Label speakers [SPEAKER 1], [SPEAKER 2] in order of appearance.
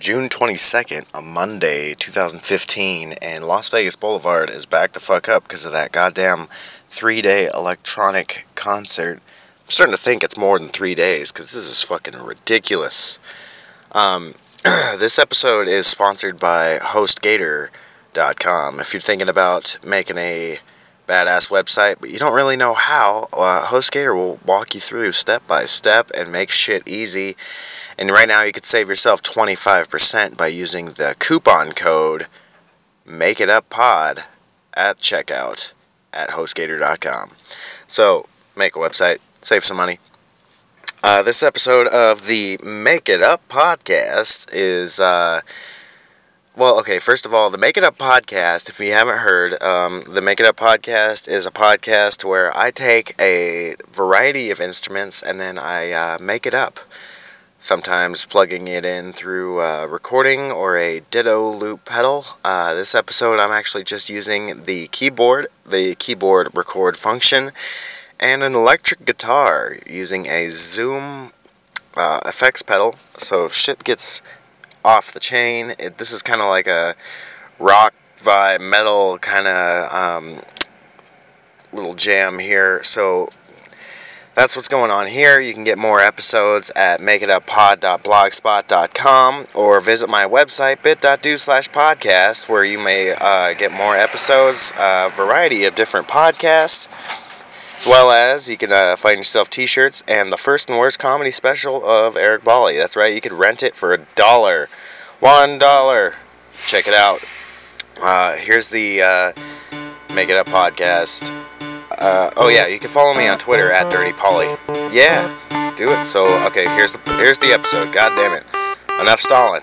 [SPEAKER 1] June 22nd, a Monday, 2015, and Las Vegas Boulevard is back the fuck up because of that goddamn 3-day electronic concert. I'm starting to think it's more than 3 days because this is fucking ridiculous. This episode is sponsored by HostGator.com. If you're thinking about making a badass website, but you don't really know how, HostGator will walk you through step by step and make shit easy. And right now you could save yourself 25% by using the coupon code MakeItUpPod at checkout at HostGator.com. So, make a website, save some money. This episode of the Make It Up podcast is, first of all, the Make It Up podcast, if you haven't heard, the Make It Up podcast is a podcast where I take a variety of instruments and then I make it up. Sometimes plugging it in through recording or a ditto loop pedal. This episode I'm actually just using the keyboard record function, and an electric guitar using a Zoom effects pedal, so shit gets off the chain. This is kind of like a rock vibe, metal kind of little jam here, so that's what's going on here. You can get more episodes at makeituppod.blogspot.com or visit my website, bit.do/podcast, where you may get more episodes, a variety of different podcasts, as well as you can find yourself t-shirts and the first and worst comedy special of Eric Bali. That's right, you could rent it for $1. $1. Check it out. Here's the Make It Up podcast. You can follow me on Twitter at Dirty Polly. Yeah, do it. So, okay, here's the episode. God damn it. Enough stalling.